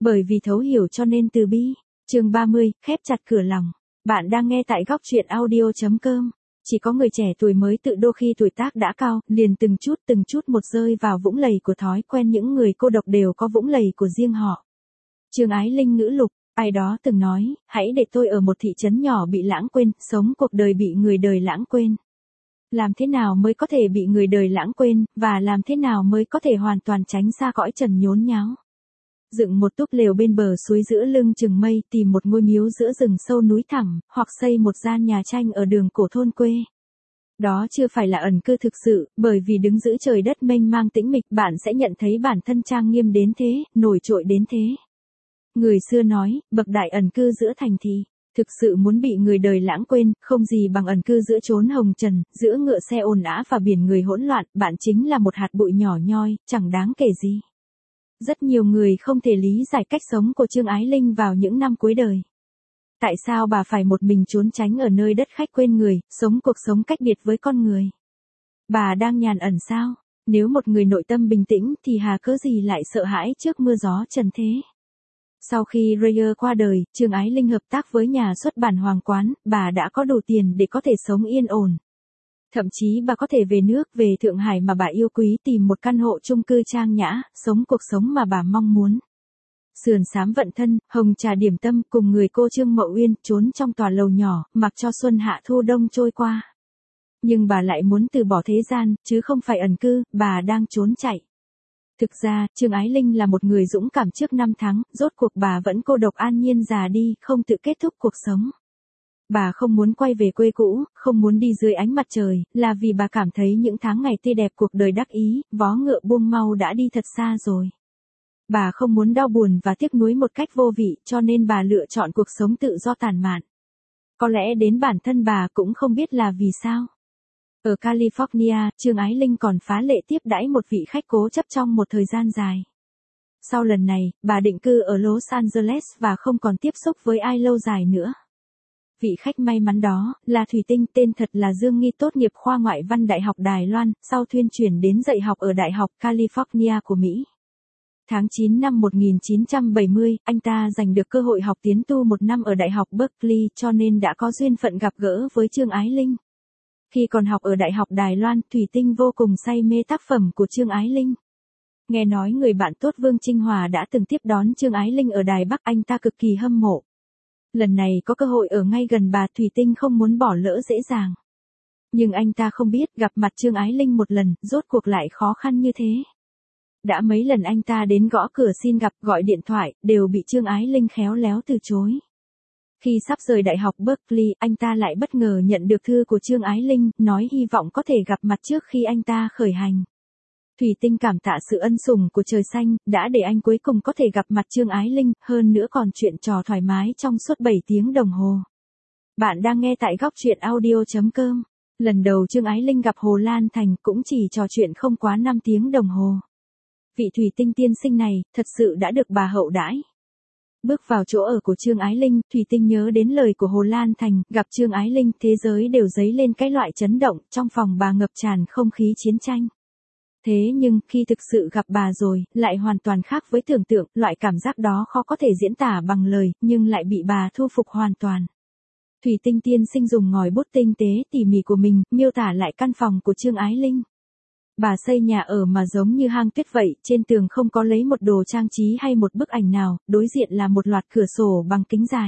Bởi vì thấu hiểu cho nên từ bi. Chương 30, khép chặt cửa lòng. Bạn đang nghe tại góc truyện audio.com. Chỉ có người trẻ tuổi mới tự đô khi tuổi tác đã cao, liền từng chút một rơi vào vũng lầy của thói quen, những người cô độc đều có vũng lầy của riêng họ. Trương Ái Linh ngữ lục, ai đó từng nói, hãy để tôi ở một thị trấn nhỏ bị lãng quên, sống cuộc đời bị người đời lãng quên. Làm thế nào mới có thể bị người đời lãng quên, và làm thế nào mới có thể hoàn toàn tránh xa cõi trần nhốn nháo? Dựng một túp lều bên bờ suối giữa lưng chừng mây, tìm một ngôi miếu giữa rừng sâu núi thẳm, hoặc xây một gian nhà tranh ở đường cổ thôn quê. Đó chưa phải là ẩn cư thực sự, bởi vì đứng giữa trời đất mênh mang tĩnh mịch, bạn sẽ nhận thấy bản thân trang nghiêm đến thế, nổi trội đến thế. Người xưa nói, bậc đại ẩn cư giữa thành thị. Thực sự muốn bị người đời lãng quên, không gì bằng ẩn cư giữa chốn hồng trần, giữa ngựa xe ồn ào và biển người hỗn loạn, bạn chính là một hạt bụi nhỏ nhoi, chẳng đáng kể gì. Rất nhiều người không thể lý giải cách sống của Trương Ái Linh vào những năm cuối đời. Tại sao bà phải một mình trốn tránh ở nơi đất khách quên người, sống cuộc sống cách biệt với con người? Bà đang nhàn ẩn sao? Nếu một người nội tâm bình tĩnh thì hà cớ gì lại sợ hãi trước mưa gió trần thế? Sau khi Rayer qua đời, Trương Ái Linh hợp tác với nhà xuất bản Hoàng Quán, bà đã có đủ tiền để có thể sống yên ổn. Thậm chí bà có thể về nước, về Thượng Hải mà bà yêu quý, tìm một căn hộ chung cư trang nhã, sống cuộc sống mà bà mong muốn. Sườn xám vận thân, hồng trà điểm tâm, cùng người cô Trương Mậu Uyên, trốn trong tòa lầu nhỏ, mặc cho xuân hạ thu đông trôi qua. Nhưng bà lại muốn từ bỏ thế gian, chứ không phải ẩn cư, bà đang trốn chạy. Thực ra, Trương Ái Linh là một người dũng cảm. Trước 5 tháng, rốt cuộc bà vẫn cô độc an nhiên già đi, không tự kết thúc cuộc sống. Bà không muốn quay về quê cũ, không muốn đi dưới ánh mặt trời, là vì bà cảm thấy những tháng ngày tươi đẹp cuộc đời đắc ý, vó ngựa buông mau đã đi thật xa rồi. Bà không muốn đau buồn và tiếc nuối một cách vô vị, cho nên bà lựa chọn cuộc sống tự do tản mạn. Có lẽ đến bản thân bà cũng không biết là vì sao. Ở California, Trương Ái Linh còn phá lệ tiếp đãi một vị khách cố chấp trong một thời gian dài. Sau lần này, bà định cư ở Los Angeles và không còn tiếp xúc với ai lâu dài nữa. Vị khách may mắn đó, là Thủy Tinh, tên thật là Dương Nghi, tốt nghiệp khoa ngoại văn Đại học Đài Loan, sau thuyên chuyển đến dạy học ở Đại học California của Mỹ. Tháng 9 năm 1970, anh ta giành được cơ hội học tiến tu 1 năm ở Đại học Berkeley, cho nên đã có duyên phận gặp gỡ với Trương Ái Linh. Khi còn học ở Đại học Đài Loan, Thủy Tinh vô cùng say mê tác phẩm của Trương Ái Linh. Nghe nói người bạn tốt Vương Trinh Hòa đã từng tiếp đón Trương Ái Linh ở Đài Bắc, anh ta cực kỳ hâm mộ. Lần này có cơ hội ở ngay gần bà, Thủy Tinh không muốn bỏ lỡ dễ dàng. Nhưng anh ta không biết, gặp mặt Trương Ái Linh một lần, rốt cuộc lại khó khăn như thế. Đã mấy lần anh ta đến gõ cửa xin gặp, gọi điện thoại, đều bị Trương Ái Linh khéo léo từ chối. Khi sắp rời Đại học Berkeley, anh ta lại bất ngờ nhận được thư của Trương Ái Linh, nói hy vọng có thể gặp mặt trước khi anh ta khởi hành. Thủy Tinh cảm tạ sự ân sủng của trời xanh, đã để anh cuối cùng có thể gặp mặt Trương Ái Linh, hơn nữa còn chuyện trò thoải mái trong suốt 7 tiếng đồng hồ. Bạn đang nghe tại góc truyện audio.com. Lần đầu Trương Ái Linh gặp Hồ Lan Thành cũng chỉ trò chuyện không quá 5 tiếng đồng hồ. Vị Thủy Tinh tiên sinh này, thật sự đã được bà hậu đãi. Bước vào chỗ ở của Trương Ái Linh, Thủy Tinh nhớ đến lời của Hồ Lan Thành, gặp Trương Ái Linh, thế giới đều dấy lên cái loại chấn động, trong phòng bà ngập tràn không khí chiến tranh. Thế nhưng, khi thực sự gặp bà rồi, lại hoàn toàn khác với tưởng tượng, loại cảm giác đó khó có thể diễn tả bằng lời, nhưng lại bị bà thu phục hoàn toàn. Thủy Tinh tiên sinh dùng ngòi bút tinh tế, tỉ mỉ của mình, miêu tả lại căn phòng của Trương Ái Linh. Bà xây nhà ở mà giống như hang tuyết vậy, trên tường không có lấy một đồ trang trí hay một bức ảnh nào, đối diện là một loạt cửa sổ bằng kính dài.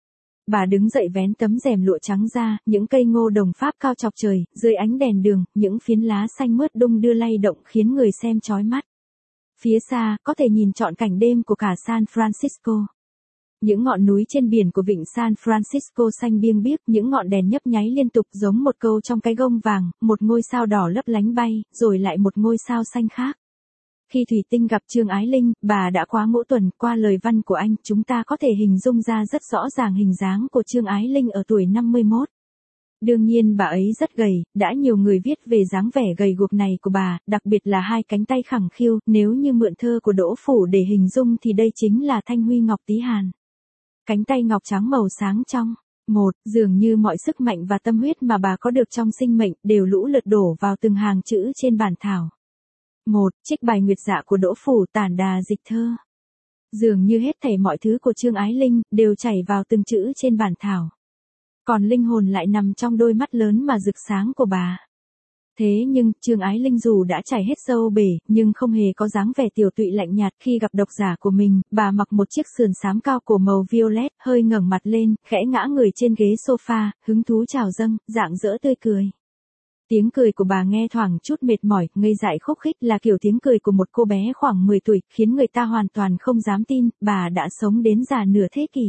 Bà đứng dậy vén tấm rèm lụa trắng ra, những cây ngô đồng Pháp cao chọc trời, dưới ánh đèn đường, những phiến lá xanh mướt đung đưa lay động khiến người xem chói mắt. Phía xa, có thể nhìn trọn cảnh đêm của cả San Francisco. Những ngọn núi trên biển của vịnh San Francisco xanh biêng biếc, những ngọn đèn nhấp nháy liên tục giống một câu trong cái gông vàng, một ngôi sao đỏ lấp lánh bay, rồi lại một ngôi sao xanh khác. Khi Thủy Tinh gặp Trương Ái Linh, bà đã quá ngũ tuần, qua lời văn của anh, chúng ta có thể hình dung ra rất rõ ràng hình dáng của Trương Ái Linh ở tuổi 51. Đương nhiên bà ấy rất gầy, đã nhiều người viết về dáng vẻ gầy guộc này của bà, đặc biệt là hai cánh tay khẳng khiu, nếu như mượn thơ của Đỗ Phủ để hình dung thì đây chính là Thanh Huy Ngọc Tí Hàn. Cánh tay ngọc trắng màu sáng trong. Dường như mọi sức mạnh và tâm huyết mà bà có được trong sinh mệnh, đều lũ lượt đổ vào từng hàng chữ trên bản thảo. Trích bài Nguyệt Dạ của Đỗ Phủ, tản đà dịch thơ. Dường như hết thảy mọi thứ của Trương Ái Linh đều chảy vào từng chữ trên bản thảo. Còn linh hồn lại nằm trong đôi mắt lớn mà rực sáng của bà. Thế nhưng, Trương Ái Linh dù đã chảy hết sâu bể, nhưng không hề có dáng vẻ tiểu tụy lạnh nhạt khi gặp độc giả của mình. Bà mặc một chiếc sườn xám cao cổ màu violet, hơi ngẩng mặt lên, khẽ ngã người trên ghế sofa, hứng thú trào dâng, rạng rỡ tươi cười. Tiếng cười của bà nghe thoảng chút mệt mỏi, ngây dại khúc khích, là kiểu tiếng cười của một cô bé khoảng 10 tuổi, khiến người ta hoàn toàn không dám tin, bà đã sống đến già nửa thế kỷ.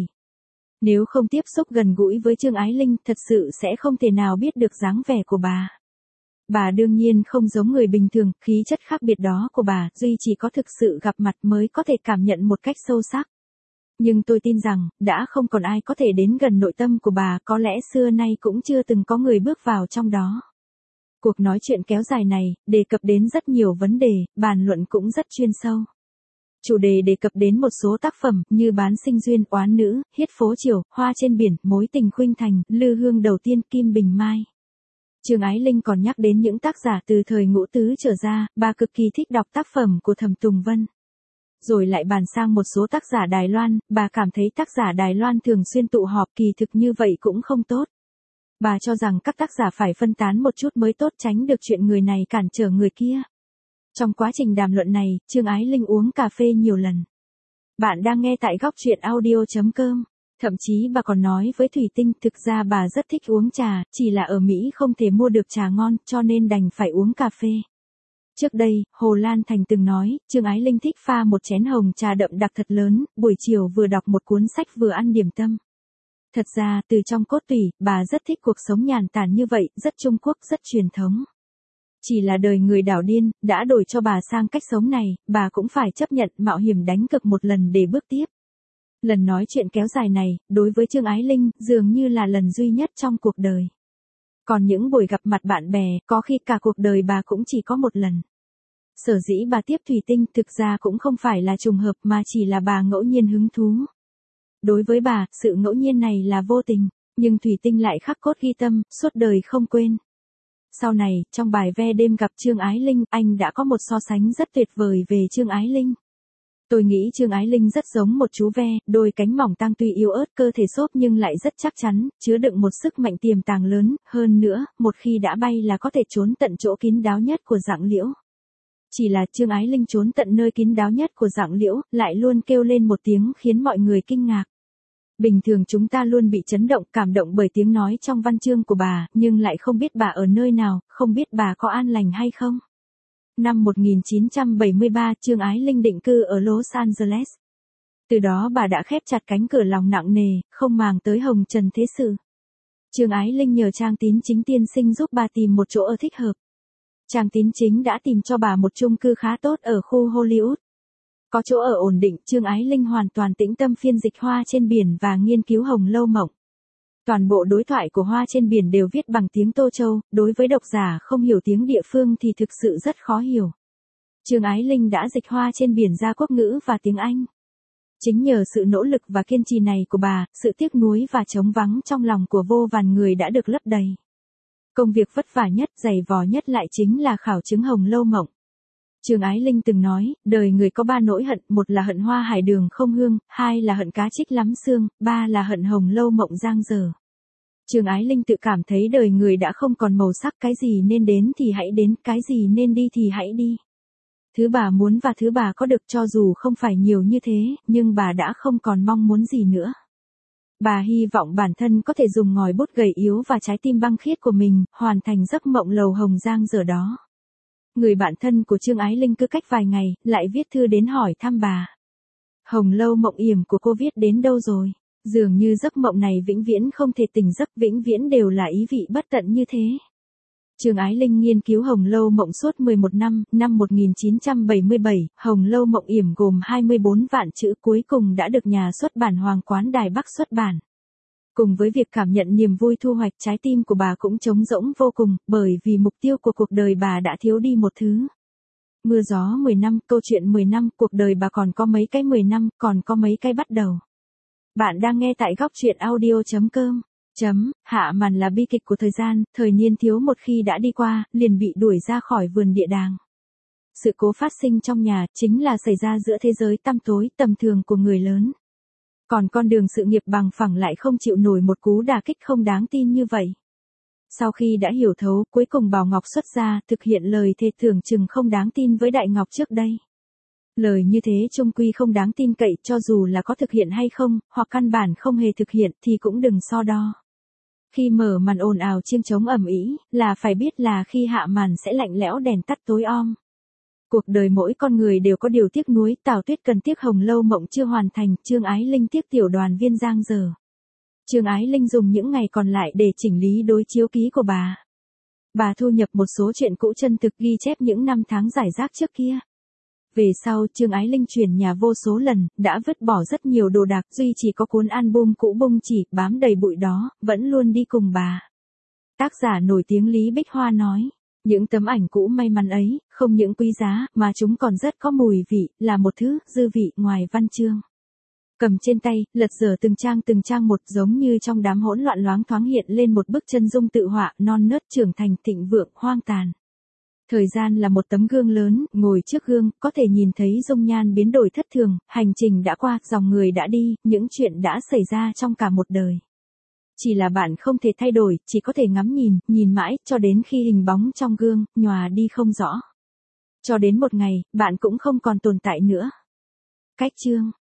Nếu không tiếp xúc gần gũi với Trương Ái Linh, thật sự sẽ không thể nào biết được dáng vẻ của bà. Bà đương nhiên không giống người bình thường, khí chất khác biệt đó của bà, duy chỉ có thực sự gặp mặt mới có thể cảm nhận một cách sâu sắc. Nhưng tôi tin rằng, đã không còn ai có thể đến gần nội tâm của bà, có lẽ xưa nay cũng chưa từng có người bước vào trong đó. Cuộc nói chuyện kéo dài này, đề cập đến rất nhiều vấn đề, bàn luận cũng rất chuyên sâu. Chủ đề đề cập đến một số tác phẩm như Bán sinh duyên, Oán nữ, Hiết phố chiều, Hoa trên biển, Mối tình khuynh thành, Lư hương đầu tiên, Kim bình mai. Trương Ái Linh còn nhắc đến những tác giả từ thời Ngũ Tứ trở ra, bà cực kỳ thích đọc tác phẩm của Thẩm Tùng Vân. Rồi lại bàn sang một số tác giả Đài Loan, bà cảm thấy tác giả Đài Loan thường xuyên tụ họp, kỳ thực như vậy cũng không tốt. Bà cho rằng các tác giả phải phân tán một chút mới tốt, tránh được chuyện người này cản trở người kia. Trong quá trình đàm luận này, Trương Ái Linh uống cà phê nhiều lần. Bạn đang nghe tại góc truyện audio.com. Thậm chí bà còn nói với Thủy Tinh, thực ra bà rất thích uống trà, chỉ là ở Mỹ không thể mua được trà ngon, cho nên đành phải uống cà phê. Trước đây, Hồ Lan Thành từng nói, Trương Ái Linh thích pha một chén hồng trà đậm đặc thật lớn, buổi chiều vừa đọc một cuốn sách vừa ăn điểm tâm. Thật ra, từ trong cốt tủy, bà rất thích cuộc sống nhàn tản như vậy, rất Trung Quốc, rất truyền thống. Chỉ là đời người đảo điên, đã đổi cho bà sang cách sống này, bà cũng phải chấp nhận mạo hiểm đánh cược một lần để bước tiếp. Lần nói chuyện kéo dài này, đối với Trương Ái Linh, dường như là lần duy nhất trong cuộc đời. Còn những buổi gặp mặt bạn bè, có khi cả cuộc đời bà cũng chỉ có một lần. Sở dĩ bà tiếp Thủy Tinh thực ra cũng không phải là trùng hợp mà chỉ là bà ngẫu nhiên hứng thú. Đối với bà, sự ngẫu nhiên này là vô tình, nhưng Thủy Tinh lại khắc cốt ghi tâm, suốt đời không quên. Sau này, trong bài Ve đêm gặp Trương Ái Linh, anh đã có một so sánh rất tuyệt vời về Trương Ái Linh. Tôi nghĩ Trương Ái Linh rất giống một chú ve, đôi cánh mỏng tang tuy yếu ớt, cơ thể xốp nhưng lại rất chắc chắn, chứa đựng một sức mạnh tiềm tàng lớn, hơn nữa, một khi đã bay là có thể trốn tận chỗ kín đáo nhất của Dạng Liễu. Chỉ là Trương Ái Linh trốn tận nơi kín đáo nhất của Dạng Liễu, lại luôn kêu lên một tiếng khiến mọi người kinh ngạc. Bình thường chúng ta luôn bị chấn động, cảm động bởi tiếng nói trong văn chương của bà, nhưng lại không biết bà ở nơi nào, không biết bà có an lành hay không. Năm 1973, Trương Ái Linh định cư ở Los Angeles. Từ đó bà đã khép chặt cánh cửa lòng nặng nề, không màng tới hồng trần thế sự. Trương Ái Linh nhờ Trang Tín Chính tiên sinh giúp bà tìm một chỗ ở thích hợp. Trang Tín Chính đã tìm cho bà một chung cư khá tốt ở khu Hollywood. Có chỗ ở ổn định, Trương Ái Linh hoàn toàn tĩnh tâm phiên dịch Hoa trên biển và nghiên cứu Hồng Lâu Mộng. Toàn bộ đối thoại của Hoa trên biển đều viết bằng tiếng Tô Châu, đối với độc giả không hiểu tiếng địa phương thì thực sự rất khó hiểu. Trương Ái Linh đã dịch Hoa trên biển ra quốc ngữ và tiếng Anh. Chính nhờ sự nỗ lực và kiên trì này của bà, sự tiếc nuối và trống vắng trong lòng của vô vàn người đã được lấp đầy. Công việc vất vả nhất, dày vò nhất lại chính là khảo chứng Hồng Lâu Mộng. Trương Ái Linh từng nói, đời người có 3 nỗi hận, 1 là hận hoa hải đường không hương, 2 là hận cá trích lắm xương, 3 là hận Hồng Lâu Mộng giang dở. Trương Ái Linh tự cảm thấy đời người đã không còn màu sắc, cái gì nên đến thì hãy đến, cái gì nên đi thì hãy đi. Thứ bà muốn và thứ bà có được cho dù không phải nhiều như thế, nhưng bà đã không còn mong muốn gì nữa. Bà hy vọng bản thân có thể dùng ngòi bút gầy yếu và trái tim băng khiết của mình, hoàn thành giấc mộng lầu hồng giang dở đó. Người bạn thân của Trương Ái Linh cứ cách vài ngày, lại viết thư đến hỏi thăm bà. Hồng Lâu Mộng yểm của cô viết đến đâu rồi? Dường như giấc mộng này vĩnh viễn không thể tỉnh giấc, vĩnh viễn đều là ý vị bất tận như thế. Trương Ái Linh nghiên cứu Hồng Lâu Mộng suốt 11 năm, năm 1977, Hồng Lâu Mộng yểm gồm 24 vạn chữ cuối cùng đã được nhà xuất bản Hoàng Quán Đài Bắc xuất bản. Cùng với việc cảm nhận niềm vui thu hoạch, trái tim của bà cũng trống rỗng vô cùng, bởi vì mục tiêu của cuộc đời bà đã thiếu đi một thứ. Mưa gió 10 năm, câu chuyện 10 năm, cuộc đời bà còn có mấy cái 10 năm, còn có mấy cái bắt đầu. Bạn đang nghe tại góc truyện audio.com. Hạ màn là bi kịch của thời gian, thời niên thiếu một khi đã đi qua, liền bị đuổi ra khỏi vườn địa đàng. Sự cố phát sinh trong nhà chính là xảy ra giữa thế giới tăm tối tầm thường của người lớn. Còn con đường sự nghiệp bằng phẳng lại không chịu nổi một cú đả kích không đáng tin như vậy. Sau khi đã hiểu thấu, cuối cùng Bảo Ngọc xuất gia, thực hiện lời thề tưởng chừng không đáng tin với Đại Ngọc trước đây. Lời như thế chung quy không đáng tin cậy, cho dù là có thực hiện hay không, hoặc căn bản không hề thực hiện thì cũng đừng so đo. Khi mở màn ồn ào chiêng trống ầm ĩ, là phải biết là khi hạ màn sẽ lạnh lẽo đèn tắt tối om. Cuộc đời mỗi con người đều có điều tiếc nuối, Tào Tuyết cần tiếc Hồng Lâu Mộng chưa hoàn thành, Trương Ái Linh tiếc tiểu đoàn viên Giang Dở. Trương Ái Linh dùng những ngày còn lại để chỉnh lý đối chiếu ký của bà. Bà thu nhập một số chuyện cũ chân thực ghi chép những năm tháng giải rác trước kia. Về sau Trương Ái Linh chuyển nhà vô số lần, đã vứt bỏ rất nhiều đồ đạc, duy chỉ có cuốn album cũ bung chỉ, bám đầy bụi đó, vẫn luôn đi cùng bà. Tác giả nổi tiếng Lý Bích Hoa nói, những tấm ảnh cũ may mắn ấy, không những quý giá, mà chúng còn rất có mùi vị, là một thứ dư vị ngoài văn chương. Cầm trên tay, lật dở từng trang một, giống như trong đám hỗn loạn loáng thoáng hiện lên một bức chân dung tự họa, non nớt trưởng thành, thịnh vượng, hoang tàn. Thời gian là một tấm gương lớn, ngồi trước gương, có thể nhìn thấy dung nhan biến đổi thất thường, hành trình đã qua, dòng người đã đi, những chuyện đã xảy ra trong cả một đời. Chỉ là bạn không thể thay đổi, chỉ có thể ngắm nhìn mãi, cho đến khi hình bóng trong gương, nhòa đi không rõ. Cho đến một ngày, bạn cũng không còn tồn tại nữa. Cách chương